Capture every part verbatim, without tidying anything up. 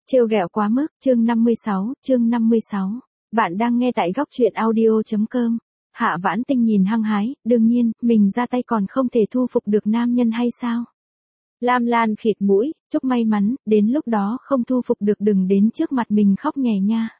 Trêu ghẹo quá mức, chương năm mươi sáu, chương năm mươi sáu. Bạn đang nghe tại góc truyện audio.com. Hạ Vãn Tinh nhìn hăng hái, đương nhiên, mình ra tay còn không thể thu phục được nam nhân hay sao? Lam Lan khịt mũi, chúc may mắn, đến lúc đó không thu phục được đừng đến trước mặt mình khóc nhè nha.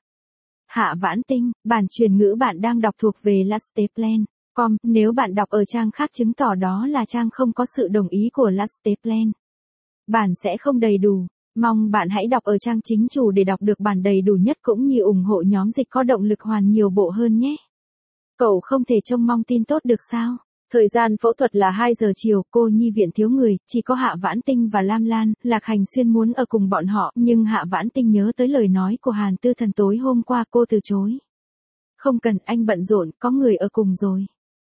Hạ Vãn Tinh, bản truyền ngữ bạn đang đọc thuộc về Lasteplan. Com, nếu bạn đọc ở trang khác chứng tỏ đó là trang không có sự đồng ý của Lasteplan. Bản sẽ không đầy đủ. Mong bạn hãy đọc ở trang chính chủ để đọc được bản đầy đủ nhất cũng như ủng hộ nhóm dịch có động lực hoàn nhiều bộ hơn nhé. Cậu không thể trông mong tin tốt được sao? Thời gian phẫu thuật là hai giờ chiều, cô nhi viện thiếu người, chỉ có Hạ Vãn Tinh và Lam Lan, Lạc Hành Xuyên muốn ở cùng bọn họ, nhưng Hạ Vãn Tinh nhớ tới lời nói của Hàn Tư Thần tối hôm qua cô từ chối. Không cần, anh bận rộn, có người ở cùng rồi.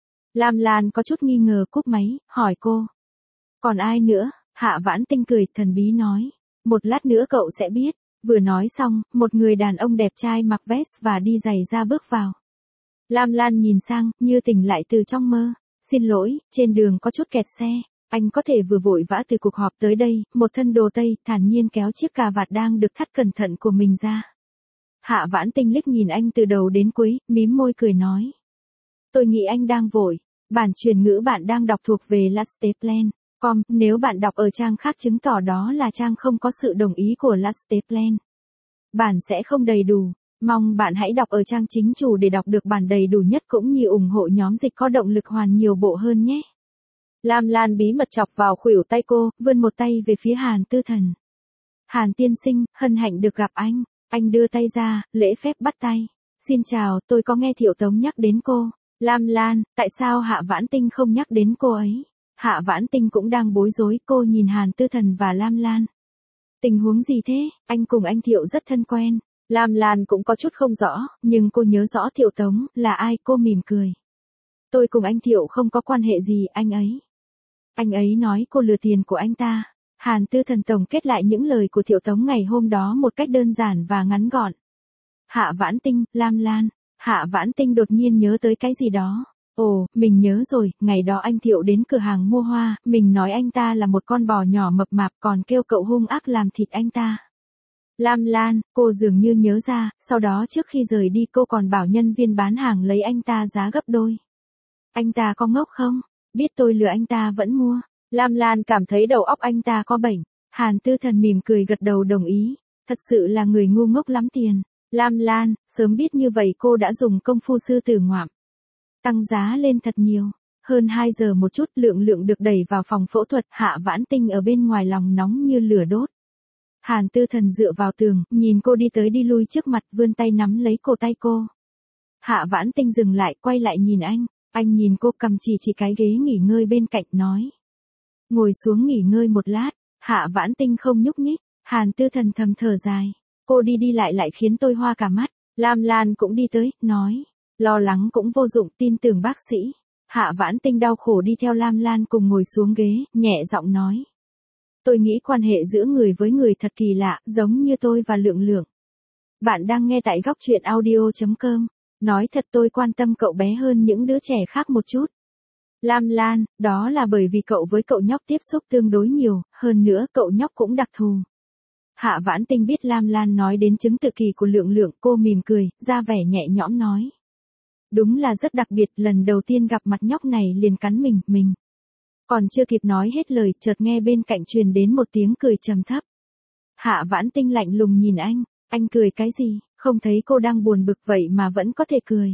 Lam Lan có chút nghi ngờ cúp máy, hỏi cô. Còn ai nữa? Hạ Vãn Tinh cười, thần bí nói. Một lát nữa cậu sẽ biết. Vừa nói xong, một người đàn ông đẹp trai mặc vest và đi giày ra bước vào. Lam Lan nhìn sang, như tỉnh lại từ trong mơ. Xin lỗi, trên đường có chút kẹt xe. Anh có thể vừa vội vã từ cuộc họp tới đây, một thân đồ tây, thản nhiên kéo chiếc cà vạt đang được thắt cẩn thận của mình ra. Hạ Vãn Tinh liếc nhìn anh từ đầu đến cuối, mím môi cười nói. Tôi nghĩ anh đang vội. Bản truyền ngữ bạn đang đọc thuộc về Lasteplan. Com, nếu bạn đọc ở trang khác chứng tỏ đó là trang không có sự đồng ý của Lasteplan. Bản sẽ không đầy đủ. Mong bạn hãy đọc ở trang chính chủ để đọc được bản đầy đủ nhất cũng như ủng hộ nhóm dịch có động lực hoàn nhiều bộ hơn nhé. Lam Lan bí mật chọc vào khuỷu tay cô, vươn một tay về phía Hàn Tư Thần. Hàn tiên sinh, hân hạnh được gặp anh. Anh đưa tay ra, lễ phép bắt tay. Xin chào, tôi có nghe Thiệu Tống nhắc đến cô. Lam Lan, tại sao Hạ Vãn Tinh không nhắc đến cô ấy? Hạ Vãn Tinh cũng đang bối rối, cô nhìn Hàn Tư Thần và Lam Lan. Tình huống gì thế? Anh cùng anh Thiệu rất thân quen. Lam Lan cũng có chút không rõ, nhưng cô nhớ rõ Thiệu Tống là ai, cô mỉm cười. Tôi cùng anh Thiệu không có quan hệ gì, anh ấy. Anh ấy nói cô lừa tiền của anh ta. Hàn Tư Thần tổng kết lại những lời của Thiệu Tống ngày hôm đó một cách đơn giản và ngắn gọn. Hạ Vãn Tinh, Lam Lan. Hạ Vãn Tinh đột nhiên nhớ tới cái gì đó. Ồ, mình nhớ rồi, ngày đó anh Thiệu đến cửa hàng mua hoa, mình nói anh ta là một con bò nhỏ mập mạp còn kêu cậu hung ác làm thịt anh ta. Lam Lan, cô dường như nhớ ra, sau đó trước khi rời đi cô còn bảo nhân viên bán hàng lấy anh ta giá gấp đôi. Anh ta có ngốc không? Biết tôi lừa anh ta vẫn mua. Lam Lan cảm thấy đầu óc anh ta có bệnh. Hàn Tư Thần mỉm cười gật đầu đồng ý. Thật sự là người ngu ngốc lắm tiền. Lam Lan, sớm biết như vậy cô đã dùng công phu sư tử ngoạm. Tăng giá lên thật nhiều. Hơn hai giờ một chút Lượng Lượng được đẩy vào phòng phẫu thuật. Hạ Vãn Tinh ở bên ngoài lòng nóng như lửa đốt. Hàn Tư Thần dựa vào tường, nhìn cô đi tới đi lui trước mặt vươn tay nắm lấy cổ tay cô. Hạ Vãn Tinh dừng lại quay lại nhìn anh. Anh nhìn cô cầm chỉ chỉ cái ghế nghỉ ngơi bên cạnh nói. Ngồi xuống nghỉ ngơi một lát. Hạ Vãn Tinh không nhúc nhích. Hàn Tư Thần thầm thở dài. Cô đi đi lại lại khiến tôi hoa cả mắt. Lam Lan cũng đi tới, nói. Lo lắng cũng vô dụng, tin tưởng bác sĩ. Hạ Vãn Tinh đau khổ đi theo Lam Lan cùng ngồi xuống ghế, nhẹ giọng nói. Tôi nghĩ quan hệ giữa người với người thật kỳ lạ, giống như tôi và Lượng Lượng. Bạn đang nghe tại góc truyện audio.com. Nói thật tôi quan tâm cậu bé hơn những đứa trẻ khác một chút. Lam Lan, đó là bởi vì cậu với cậu nhóc tiếp xúc tương đối nhiều, hơn nữa cậu nhóc cũng đặc thù. Hạ Vãn Tinh biết Lam Lan nói đến chứng tự kỷ của Lượng Lượng, cô mỉm cười, ra vẻ nhẹ nhõm nói. Đúng là rất đặc biệt, lần đầu tiên gặp mặt nhóc này liền cắn mình, mình. Còn chưa kịp nói hết lời, chợt nghe bên cạnh truyền đến một tiếng cười trầm thấp. Hạ Vãn Tinh lạnh lùng nhìn anh, anh cười cái gì, không thấy cô đang buồn bực vậy mà vẫn có thể cười.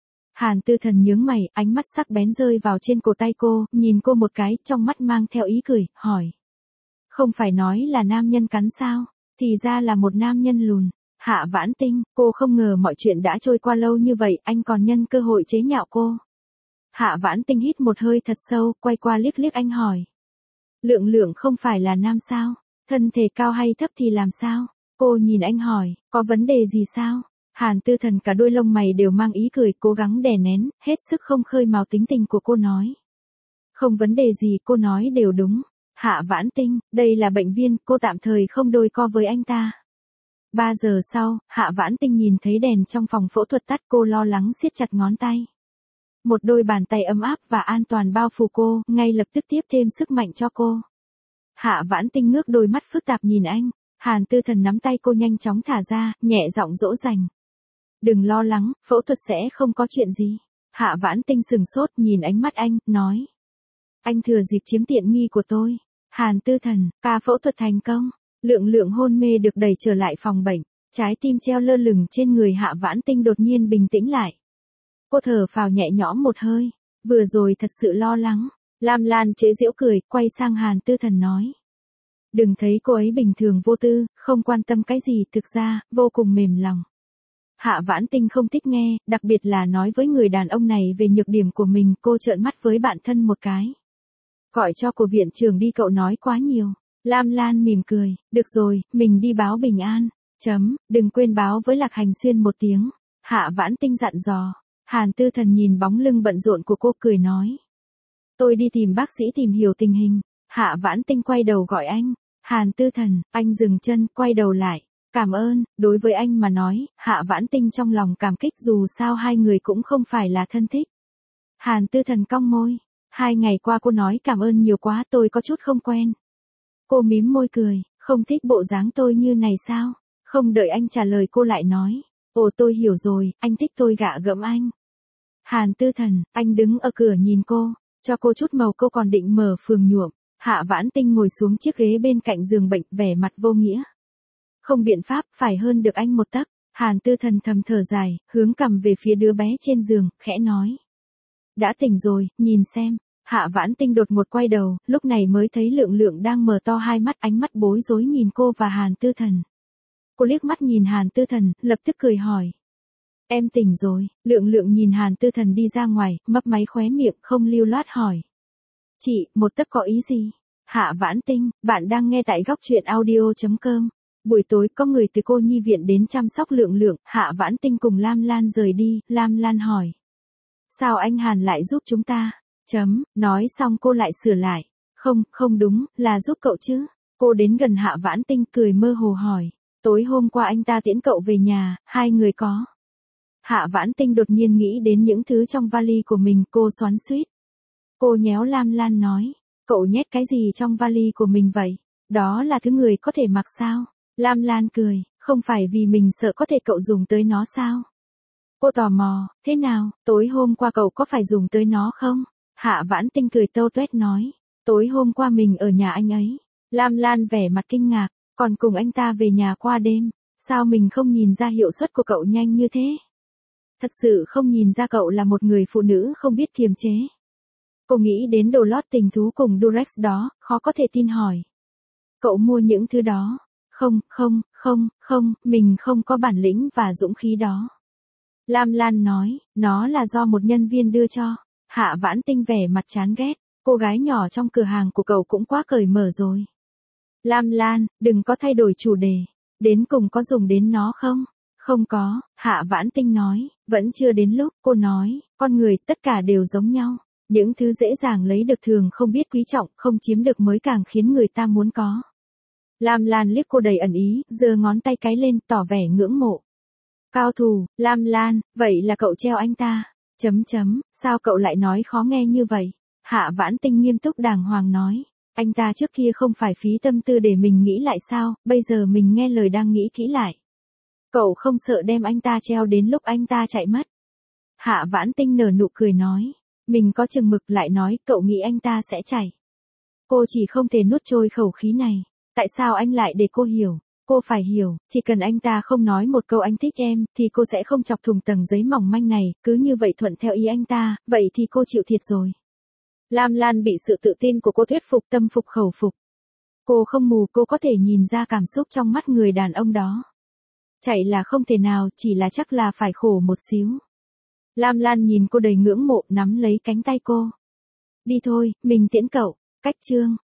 Hàn Tư Thần nhướng mày, ánh mắt sắc bén rơi vào trên cổ tay cô, nhìn cô một cái, trong mắt mang theo ý cười, hỏi. Không phải nói là nam nhân cắn sao, thì ra là một nam nhân lùn. Hạ Vãn Tinh, cô không ngờ mọi chuyện đã trôi qua lâu như vậy, anh còn nhân cơ hội chế nhạo cô. Hạ Vãn Tinh hít một hơi thật sâu, quay qua liếc liếc anh hỏi. Lượng Lượng không phải là nam sao, thân thể cao hay thấp thì làm sao? Cô nhìn anh hỏi, có vấn đề gì sao? Hàn Tư Thần cả đôi lông mày đều mang ý cười, cố gắng đè nén, hết sức không khơi mào tính tình của cô nói. Không vấn đề gì, cô nói đều đúng. Hạ Vãn Tinh, đây là bệnh viên, cô tạm thời không đôi co với anh ta. Ba giờ sau, Hạ Vãn Tinh nhìn thấy đèn trong phòng phẫu thuật tắt, cô lo lắng siết chặt ngón tay. Một đôi bàn tay ấm áp và an toàn bao phủ cô, ngay lập tức tiếp thêm sức mạnh cho cô. Hạ Vãn Tinh ngước đôi mắt phức tạp nhìn anh, Hàn Tư Thần nắm tay cô nhanh chóng thả ra, nhẹ giọng dỗ dành. Đừng lo lắng, phẫu thuật sẽ không có chuyện gì. Hạ Vãn Tinh sừng sốt nhìn ánh mắt anh, nói. Anh thừa dịp chiếm tiện nghi của tôi. Hàn Tư Thần, ca phẫu thuật thành công. Lượng Lượng hôn mê được đẩy trở lại phòng bệnh. Trái tim treo lơ lửng trên người Hạ Vãn Tinh đột nhiên bình tĩnh lại. Cô thở phào nhẹ nhõm một hơi. Vừa rồi thật sự lo lắng. Lam Lan chế giễu cười, quay sang Hàn Tư Thần nói. Đừng thấy cô ấy bình thường vô tư, không quan tâm cái gì, thực ra, vô cùng mềm lòng. Hạ Vãn Tinh không thích nghe, đặc biệt là nói với người đàn ông này về nhược điểm của mình, cô trợn mắt với bạn thân một cái. Gọi cho cô viện trưởng đi, cậu nói quá nhiều. Lam Lan mỉm cười, được rồi, mình đi báo bình an. Chấm, đừng quên báo với Lạc Hành Xuyên một tiếng. Hạ Vãn Tinh dặn dò. Hàn Tư Thần nhìn bóng lưng bận rộn của cô cười nói. Tôi đi tìm bác sĩ tìm hiểu tình hình. Hạ Vãn Tinh quay đầu gọi anh. Hàn Tư Thần, anh dừng chân, quay đầu lại. Cảm ơn, đối với anh mà nói, Hạ Vãn Tinh trong lòng cảm kích dù sao hai người cũng không phải là thân thích. Hàn Tư Thần cong môi. Hai ngày qua cô nói cảm ơn nhiều quá, tôi có chút không quen. Cô mím môi cười, không thích bộ dáng tôi như này sao? Không đợi anh trả lời cô lại nói. Ồ tôi hiểu rồi, anh thích tôi gạ gẫm anh. Hàn Tư Thần, anh đứng ở cửa nhìn cô, cho cô chút màu, cô còn định mở phường nhuộm. Hạ Vãn Tinh ngồi xuống chiếc ghế bên cạnh giường bệnh, vẻ mặt vô nghĩa. Không biện pháp, phải hơn được anh một tấc. Hàn Tư Thần thầm thở dài, hướng cằm về phía đứa bé trên giường, khẽ nói. Đã tỉnh rồi, nhìn xem. Hạ Vãn Tinh đột ngột quay đầu, lúc này mới thấy Lượng Lượng đang mở to hai mắt, ánh mắt bối rối nhìn cô và Hàn Tư Thần. Cô liếc mắt nhìn Hàn Tư Thần, lập tức cười hỏi. Em tỉnh rồi. Lượng Lượng nhìn Hàn Tư Thần đi ra ngoài, mấp máy khóe miệng, không lưu loát hỏi. Chị, một tấc có ý gì? Hạ Vãn Tinh, bạn đang nghe tại góc truyện audio chấm com. Buổi tối có người từ cô nhi viện đến chăm sóc Lượng Lượng, Hạ Vãn Tinh cùng Lam Lan rời đi, Lam Lan hỏi. Sao anh Hàn lại giúp chúng ta? Chấm, nói xong cô lại sửa lại. Không, không đúng, là giúp cậu chứ. Cô đến gần Hạ Vãn Tinh cười mơ hồ hỏi. Tối hôm qua anh ta tiễn cậu về nhà, hai người có. Hạ Vãn Tinh đột nhiên nghĩ đến những thứ trong vali của mình, cô xoắn xuýt. Cô nhéo Lam Lan nói. Cậu nhét cái gì trong vali của mình vậy? Đó là thứ người có thể mặc sao? Lam Lan cười, không phải vì mình sợ có thể cậu dùng tới nó sao? Cô tò mò, thế nào, tối hôm qua cậu có phải dùng tới nó không? Hạ Vãn Tinh cười tâu tuét nói, tối hôm qua mình ở nhà anh ấy. Lam Lan vẻ mặt kinh ngạc, còn cùng anh ta về nhà qua đêm, sao mình không nhìn ra hiệu suất của cậu nhanh như thế? Thật sự không nhìn ra cậu là một người phụ nữ không biết kiềm chế. Cô nghĩ đến đồ lót tình thú cùng Durex đó, khó có thể tin hỏi. Cậu mua những thứ đó? Không, không, không, không, mình không có bản lĩnh và dũng khí đó. Lam Lan nói, nó là do một nhân viên đưa cho. Hạ Vãn Tinh vẻ mặt chán ghét, cô gái nhỏ trong cửa hàng của cậu cũng quá cởi mở rồi. Lam Lan, đừng có thay đổi chủ đề, đến cùng có dùng đến nó không? Không có, Hạ Vãn Tinh nói, vẫn chưa đến lúc. Cô nói, con người tất cả đều giống nhau. Những thứ dễ dàng lấy được thường không biết quý trọng, không chiếm được mới càng khiến người ta muốn có. Lam Lan liếc cô đầy ẩn ý, giơ ngón tay cái lên, tỏ vẻ ngưỡng mộ. Cao thủ, Lam Lan, vậy là cậu treo anh ta. Chấm chấm, sao cậu lại nói khó nghe như vậy? Hạ Vãn Tinh nghiêm túc đàng hoàng nói. Anh ta trước kia không phải phí tâm tư để mình nghĩ lại sao, bây giờ mình nghe lời đang nghĩ kỹ lại. Cậu không sợ đem anh ta treo đến lúc anh ta chạy mất? Hạ Vãn Tinh nở nụ cười nói. Mình có chừng mực, lại nói, cậu nghĩ anh ta sẽ chạy. Cô chỉ không thể nuốt trôi khẩu khí này. Tại sao anh lại để cô hiểu? Cô phải hiểu, chỉ cần anh ta không nói một câu anh thích em, thì cô sẽ không chọc thủng tầng giấy mỏng manh này, cứ như vậy thuận theo ý anh ta, vậy thì cô chịu thiệt rồi. Lam Lan bị sự tự tin của cô thuyết phục, tâm phục khẩu phục. Cô không mù, cô có thể nhìn ra cảm xúc trong mắt người đàn ông đó. Chạy là không thể nào, chỉ là chắc là phải khổ một xíu. Lam Lan nhìn cô đầy ngưỡng mộ, nắm lấy cánh tay cô. Đi thôi, mình tiễn cậu. Cách chương